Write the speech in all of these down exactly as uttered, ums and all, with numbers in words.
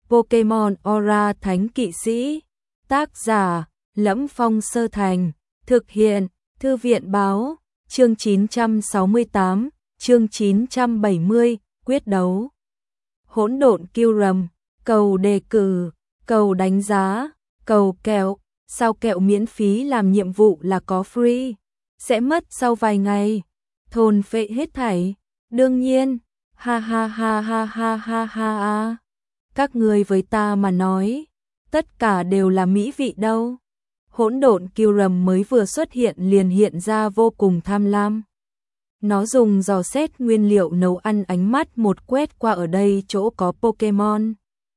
Pokemon Aura Thánh Kỵ Sĩ. Tác giả: Lẫm Phong Sơ Thành. Thực hiện: Thư viện báo. Chương chín trăm sáu mươi tám, chương chín trăm bảy mươi, quyết đấu. Hỗn độn Kyurem, cầu đề cử, cầu đánh giá, cầu kẹo. Sao kẹo miễn phí làm nhiệm vụ là có free, sẽ mất sau vài ngày. Thôn phệ hết thảy. Đương nhiên, ha ha ha ha ha ha ha ha. Các người với ta mà nói, tất cả đều là mỹ vị đâu. Hỗn độn Kyurem mới vừa xuất hiện liền hiện ra vô cùng tham lam. Nó dùng dò xét nguyên liệu nấu ăn, ánh mắt một quét qua ở đây chỗ có Pokemon.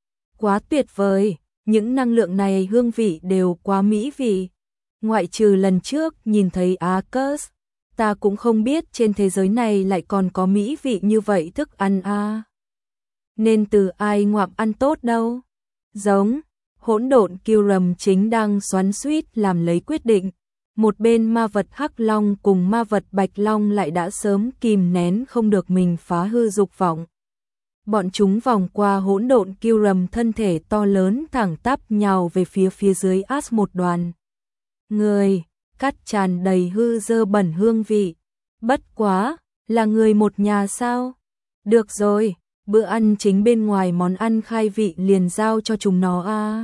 Quá tuyệt vời, những năng lượng này hương vị đều quá mỹ vị. Ngoại trừ lần trước nhìn thấy Arceus, ta cũng không biết trên thế giới này lại còn có mỹ vị như vậy thức ăn a. À. Nên từ ai ngoạm ăn tốt đâu. Giống, hỗn độn Kyurem chính đang xoắn xuýt làm lấy quyết định. Một bên ma vật Hắc Long cùng ma vật Bạch Long lại đã sớm kìm nén không được mình phá hư dục vọng. Bọn chúng vòng qua hỗn độn Kyurem, thân thể to lớn thẳng tắp nhào về phía phía dưới As một đoàn người, cắt tràn đầy hư dơ bẩn hương vị. Bất quá, là người một nhà sao? Được rồi, bữa ăn chính bên ngoài món ăn khai vị liền giao cho chúng nó a. À.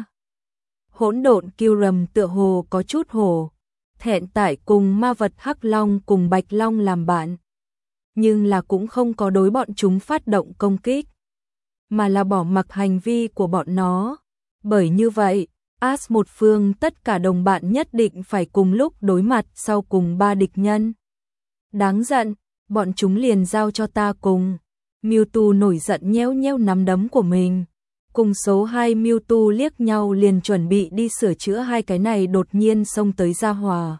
Hỗn độn Kyurem tựa hồ có chút hổ thẹn tại cùng ma vật Hắc Long cùng Bạch Long làm bạn, nhưng là cũng không có đối bọn chúng phát động công kích, mà là bỏ mặc hành vi của bọn nó. Bởi như vậy, As một phương tất cả đồng bạn nhất định phải cùng lúc đối mặt sau cùng ba địch nhân. Đáng giận, bọn chúng liền giao cho ta cùng. Mewtwo nổi giận nhéo nhéo nắm đấm của mình. Cùng số hai Mewtwo liếc nhau liền chuẩn bị đi sửa chữa hai cái này đột nhiên xông tới gia hòa.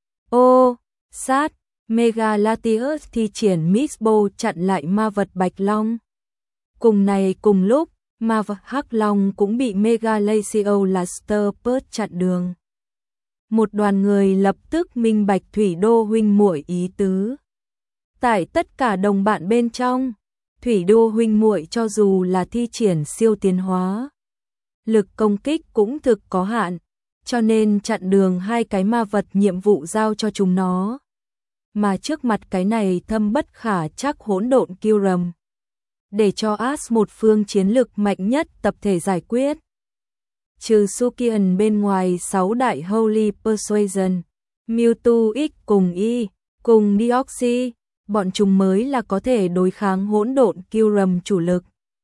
Ô, sát, Mega Latios thi triển Mix Bow chặn lại ma vật Bạch Long. Cùng này cùng lúc, ma vật Hắc Long cũng bị Mega Latios Purge chặn đường. Một đoàn người lập tức minh bạch Thủy Đô huynh muội ý tứ. Tại tất cả đồng bạn bên trong, Thủy Đô huynh muội cho dù là thi triển siêu tiến hóa, lực công kích cũng thực có hạn, cho nên chặn đường hai cái ma vật nhiệm vụ giao cho chúng nó. Mà trước mặt cái này thâm bất khả trắc hỗn độn Kyurem, để cho As một phương chiến lực mạnh nhất tập thể giải quyết. Trừ Sukian bên ngoài sáu đại Holy Persuasion, Mewtwo X cùng Y, cùng Deoxys, bọn chúng mới là có thể đối kháng hỗn độn Kyurem chủ lực.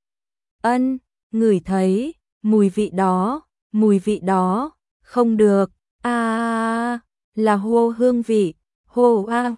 Ân, ngửi thấy, mùi vị đó, mùi vị đó, không được, a à, là hô hương vị, hô a,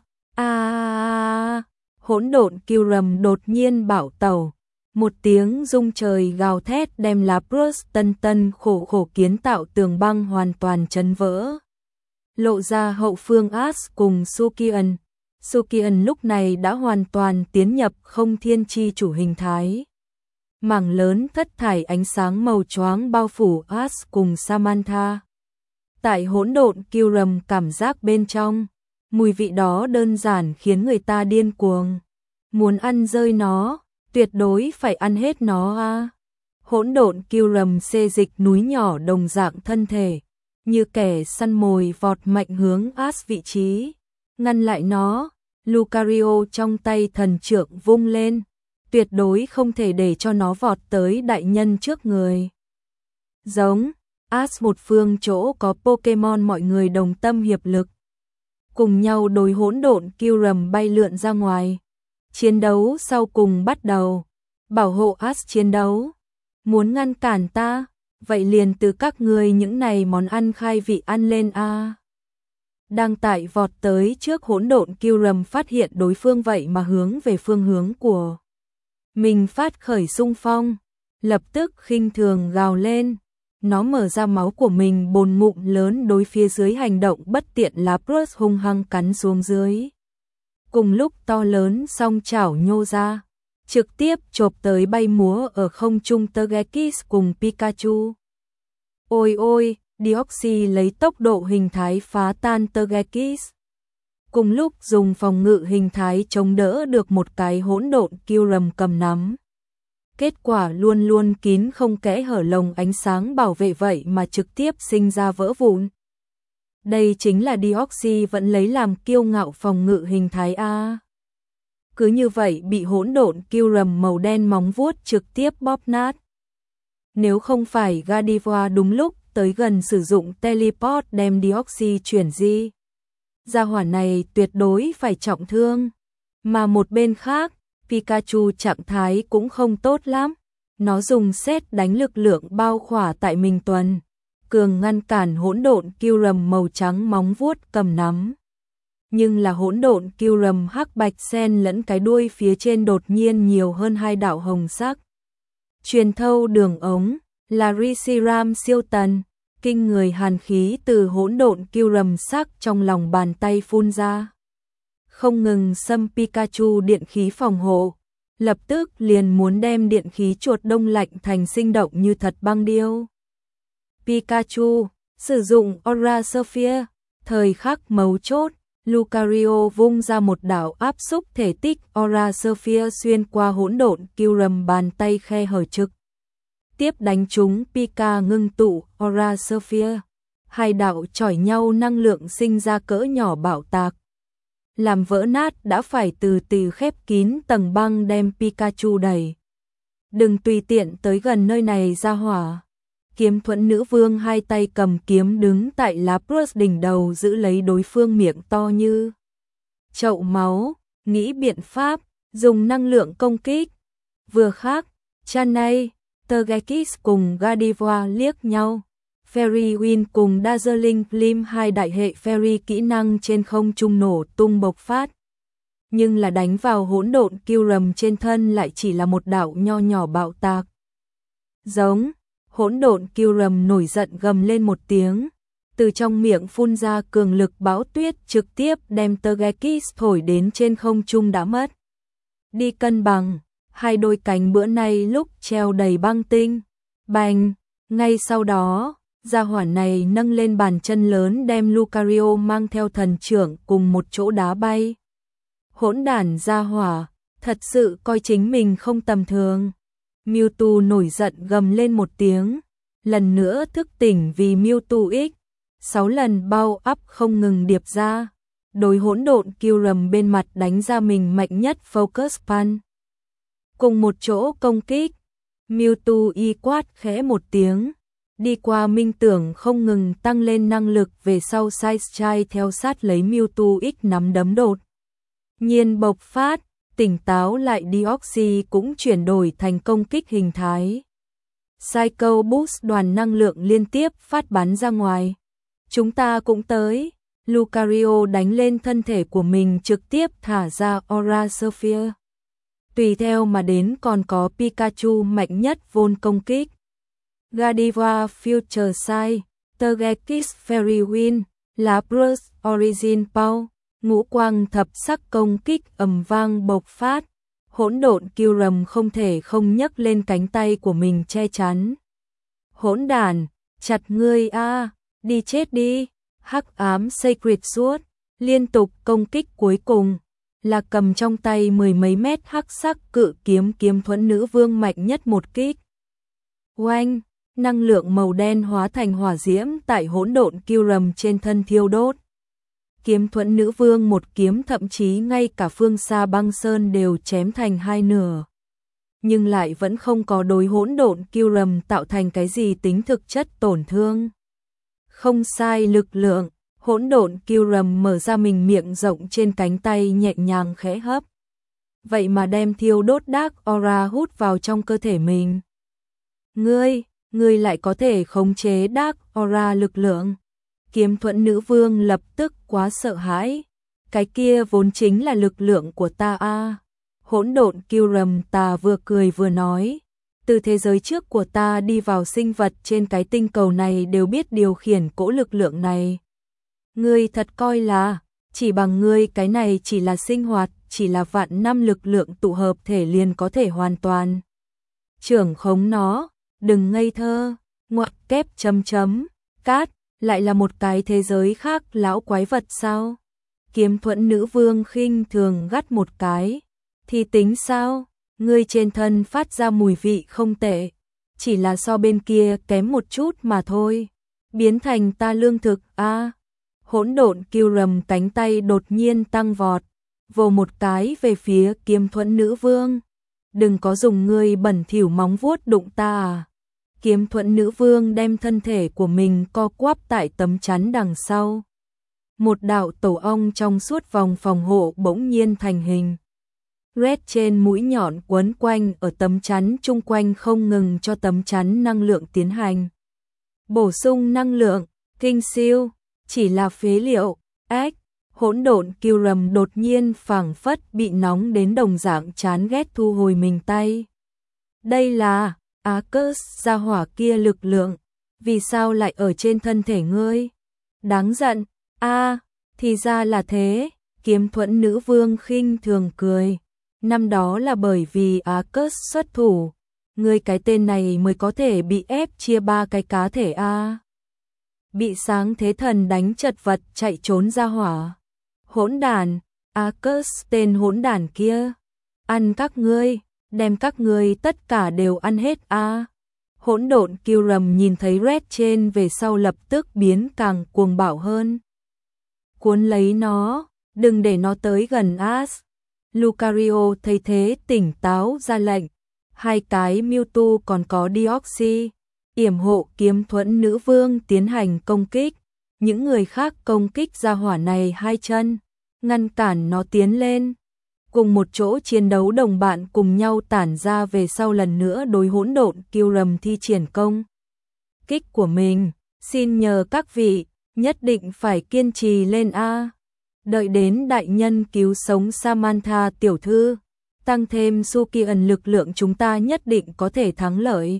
a, hỗn độn Kyurem đột nhiên bảo tẩu, một tiếng rung trời gào thét đem lá Bruce tân tân khổ khổ kiến tạo tường băng hoàn toàn chấn vỡ. Lộ ra hậu phương As cùng Sukian. Sukian lúc này đã hoàn toàn tiến nhập không thiên chi chủ hình thái. Mảng lớn thất thải ánh sáng màu choáng bao phủ As cùng Samantha. Tại hỗn độn Kyurem cảm giác bên trong, mùi vị đó đơn giản khiến người ta điên cuồng. Muốn ăn rơi nó, tuyệt đối phải ăn hết nó a. À. Hỗn độn Kyurem xê dịch núi nhỏ đồng dạng thân thể, như kẻ săn mồi vọt mạnh hướng As vị trí, ngăn lại nó. Lucario trong tay thần trượng vung lên, tuyệt đối không thể để cho nó vọt tới đại nhân trước người. Giống, As một phương chỗ có Pokemon mọi người đồng tâm hiệp lực, cùng nhau đối hỗn độn Kyurem bay lượn ra ngoài. Chiến đấu sau cùng bắt đầu. Bảo hộ As chiến đấu. Muốn ngăn cản ta, vậy liền từ các người những này món ăn khai vị ăn lên a. À. Đang tại vọt tới trước hỗn độn Kyurem phát hiện đối phương vậy mà hướng về phương hướng của mình phát khởi xung phong, lập tức khinh thường gào lên. Nó mở ra máu của mình bồn ngụm lớn đối phía dưới hành động bất tiện lá Bruce hung hăng cắn xuống dưới. Cùng lúc to lớn song chảo nhô ra, trực tiếp chộp tới bay múa ở không trung Togekiss cùng Pikachu. Ôi ôi! Deoxys lấy tốc độ hình thái phá tan Togekiss. Cùng lúc dùng phòng ngự hình thái chống đỡ được một cái hỗn độn Kyurem cầm nắm. kết quả luôn luôn kín không kẽ hở lồng ánh sáng bảo vệ vậy mà trực tiếp sinh ra vỡ vụn. Đây chính là Deoxy vẫn lấy làm kiêu ngạo phòng ngự hình thái A. Cứ như vậy bị hỗn độn Kyurem màu đen móng vuốt trực tiếp bóp nát. Nếu không phải Gardevoir đúng lúc tới gần sử dụng teleport đem Deoxy chuyển di, gia hỏa này tuyệt đối phải trọng thương. Mà một bên khác, Pikachu trạng thái cũng không tốt lắm. Nó dùng sét đánh lực lượng bao khỏa tại mình tuần, cường ngăn cản hỗn độn Kyurem màu trắng móng vuốt cầm nắm. Nhưng là hỗn độn Kyurem hắc bạch xen lẫn cái đuôi phía trên đột nhiên nhiều hơn hai đạo hồng sắc. Truyền thâu đường ống, là Reshiram siêu tần, kinh người hàn khí từ hỗn độn Kyurem sắc trong lòng bàn tay phun ra. Không ngừng xâm Pikachu điện khí phòng hộ, lập tức liền muốn đem điện khí chuột đông lạnh thành sinh động như thật băng điêu. Pikachu sử dụng Aura Sphere, thời khắc mấu chốt, Lucario vung ra một đạo áp xúc thể tích Aura Sphere xuyên qua hỗn độn Kyurem bàn tay khe hở trực tiếp đánh trúng Pika ngưng tụ Aura Sphere. Hai đạo chỏi nhau năng lượng sinh ra cỡ nhỏ bạo tạc, làm vỡ nát đã phải từ từ khép kín tầng băng đem Pikachu đẩy. Đừng tùy tiện tới gần nơi này ra hỏa. Kiếm thuẫn nữ vương hai tay cầm kiếm đứng tại Lapras đỉnh đầu giữ lấy đối phương miệng to như chậu máu, nghĩ biện pháp, dùng năng lượng công kích. Vừa khác, Chanay, Togekiss cùng Gardevoir liếc nhau. Fairy Wind cùng Dazzling Gleam hai đại hệ Fairy kỹ năng trên không trung nổ tung bộc phát. Nhưng là đánh vào hỗn độn Kyurem trên thân lại chỉ là một đạo nho nhỏ bạo tạc. Giống, hỗn độn Kyurem nổi giận gầm lên một tiếng, từ trong miệng phun ra cường lực bão tuyết trực tiếp đem Togekiss thổi đến trên không trung đã mất đi cân bằng, hai đôi cánh bữa nay lúc treo đầy băng tinh. Bành, ngay sau đó, gia hỏa này nâng lên bàn chân lớn đem Lucario mang theo thần trưởng cùng một chỗ đá bay. Hỗn đản gia hỏa, thật sự coi chính mình không tầm thường. Mewtwo nổi giận gầm lên một tiếng, lần nữa thức tỉnh vì Mewtwo X, sáu lần bao ắp không ngừng điệp ra, đối hỗn độn Kyurem bên mặt đánh ra mình mạnh nhất Focus Punch. Cùng một chỗ công kích, Mewtwo y quát khẽ một tiếng, đi qua minh tưởng không ngừng tăng lên năng lực về sau Sidestyle theo sát lấy Mewtwo X nắm đấm đột nhiên bộc phát, tỉnh táo lại Deoxy cũng chuyển đổi thành công kích hình thái. Psycho Boost đoàn năng lượng liên tiếp phát bắn ra ngoài. Chúng ta cũng tới. Lucario đánh lên thân thể của mình trực tiếp thả ra Aura Sphere. Tùy theo mà đến còn có Pikachu mạnh nhất vốn công kích. Gardevoir Future Sight, Togekiss Fairy Wind, Lapras Origin Power, ngũ quang thập sắc công kích ầm vang bộc phát. Hỗn độn Kyurem không thể không nhấc lên cánh tay của mình che chắn. Hỗn đản, chặt ngươi a, đi chết đi. Hắc ám Sacred Sword, liên tục công kích cuối cùng là cầm trong tay mười mấy mét hắc sắc cự kiếm kiếm thuẫn nữ vương mạnh nhất một kích. Oanh, năng lượng màu đen hóa thành hỏa diễm tại hỗn độn Kyurem trên thân thiêu đốt. Kiếm thuẫn nữ vương một kiếm thậm chí ngay cả phương xa băng sơn đều chém thành hai nửa. Nhưng lại vẫn không có đối hỗn độn Kyurem tạo thành cái gì tính thực chất tổn thương. Không sai lực lượng, hỗn độn Kyurem mở ra mình miệng rộng trên cánh tay nhẹ nhàng khẽ hấp. Vậy mà đem thiêu đốt Dark Aura hút vào trong cơ thể mình. Ngươi, ngươi lại có thể khống chế Dark Aura lực lượng. Kiếm thuẫn nữ vương lập tức quá sợ hãi. Cái kia vốn chính là lực lượng của ta a. Hỗn độn Kyurem ta vừa cười vừa nói. Từ thế giới trước của ta đi vào sinh vật trên cái tinh cầu này đều biết điều khiển cỗ lực lượng này. Ngươi thật coi là, chỉ bằng ngươi cái này chỉ là sinh hoạt, chỉ là vạn năm lực lượng tụ hợp thể liền có thể hoàn toàn trưởng khống nó, đừng ngây thơ, ngoặc kép chấm chấm, cát, lại là một cái thế giới khác lão quái vật sao? Kiếm thuẫn nữ vương khinh thường gắt một cái, thì tính sao? ngươi trên thân phát ra mùi vị không tệ, chỉ là so bên kia kém một chút mà thôi. Biến thành ta lương thực a. À. Hỗn độn kiêu rầm cánh tay đột nhiên tăng vọt, vồ một cái về phía Kiếm Thuẫn nữ vương. Đừng có dùng ngươi bẩn thỉu móng vuốt đụng ta à. Kiếm Thuẫn nữ vương đem thân thể của mình co quắp tại tấm chắn đằng sau. Một đạo tổ ong trong suốt vòng phòng hộ bỗng nhiên thành hình. Red trên mũi nhọn quấn quanh ở tấm chắn chung quanh không ngừng cho tấm chắn năng lượng tiến hành. Bổ sung năng lượng, kinh siêu, chỉ là phế liệu, ách, hỗn độn kiêu rầm đột nhiên phảng phất bị nóng đến đồng dạng chán ghét thu hồi mình tay. Đây là, Arcus gia hỏa kia lực lượng, vì sao lại ở trên thân thể ngươi? Đáng giận, a à, thì ra là thế, Kiếm Thuẫn nữ vương khinh thường cười. Năm đó là bởi vì Arcus xuất thủ, ngươi cái tên này mới có thể bị ép chia ba cái cá thể a. À. Bị sáng thế thần đánh chật vật chạy trốn ra hỏa. Hỗn đàn, Arcus tên hỗn đàn kia, ăn các ngươi, đem các ngươi tất cả đều ăn hết a. À. Hỗn độn kiêu rầm nhìn thấy Red trên về sau lập tức biến càng cuồng bạo hơn. Cuốn lấy nó, đừng để nó tới gần As. Lucario thấy thế tỉnh táo ra lệnh, hai cái Mewtwo còn có Deoxys, yểm hộ Kiếm Thuẫn nữ vương tiến hành công kích, những người khác công kích ra hỏa này hai chân, ngăn cản nó tiến lên. Cùng một chỗ chiến đấu đồng bạn cùng nhau tản ra về sau lần nữa đối hỗn độn kiêu rầm thi triển công kích của mình, xin nhờ các vị, nhất định phải kiên trì lên a. Đợi đến đại nhân cứu sống Samantha tiểu thư, tăng thêm Sukian lực lượng chúng ta nhất định có thể thắng lợi.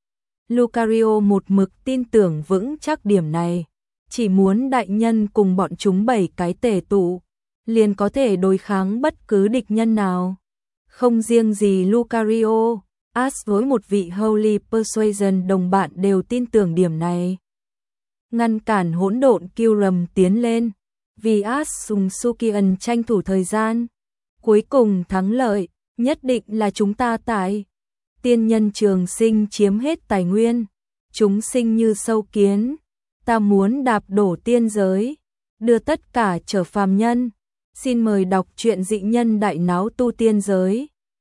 Lucario một mực tin tưởng vững chắc điểm này, chỉ muốn đại nhân cùng bọn chúng bảy cái tề tụ, liền có thể đối kháng bất cứ địch nhân nào. Không riêng gì Lucario, As với một vị Holy Persuasion đồng bạn đều tin tưởng điểm này. Ngăn cản hỗn độn kiêu rầm tiến lên, vì As dùng Sukian tranh thủ thời gian. Cuối cùng thắng lợi, nhất định là chúng ta tại. Tiên nhân trường sinh chiếm hết tài nguyên, chúng sinh như sâu kiến, ta muốn đạp đổ tiên giới, đưa tất cả trở phàm nhân. Xin mời đọc truyện Dị Nhân Đại Náo Tu Tiên Giới.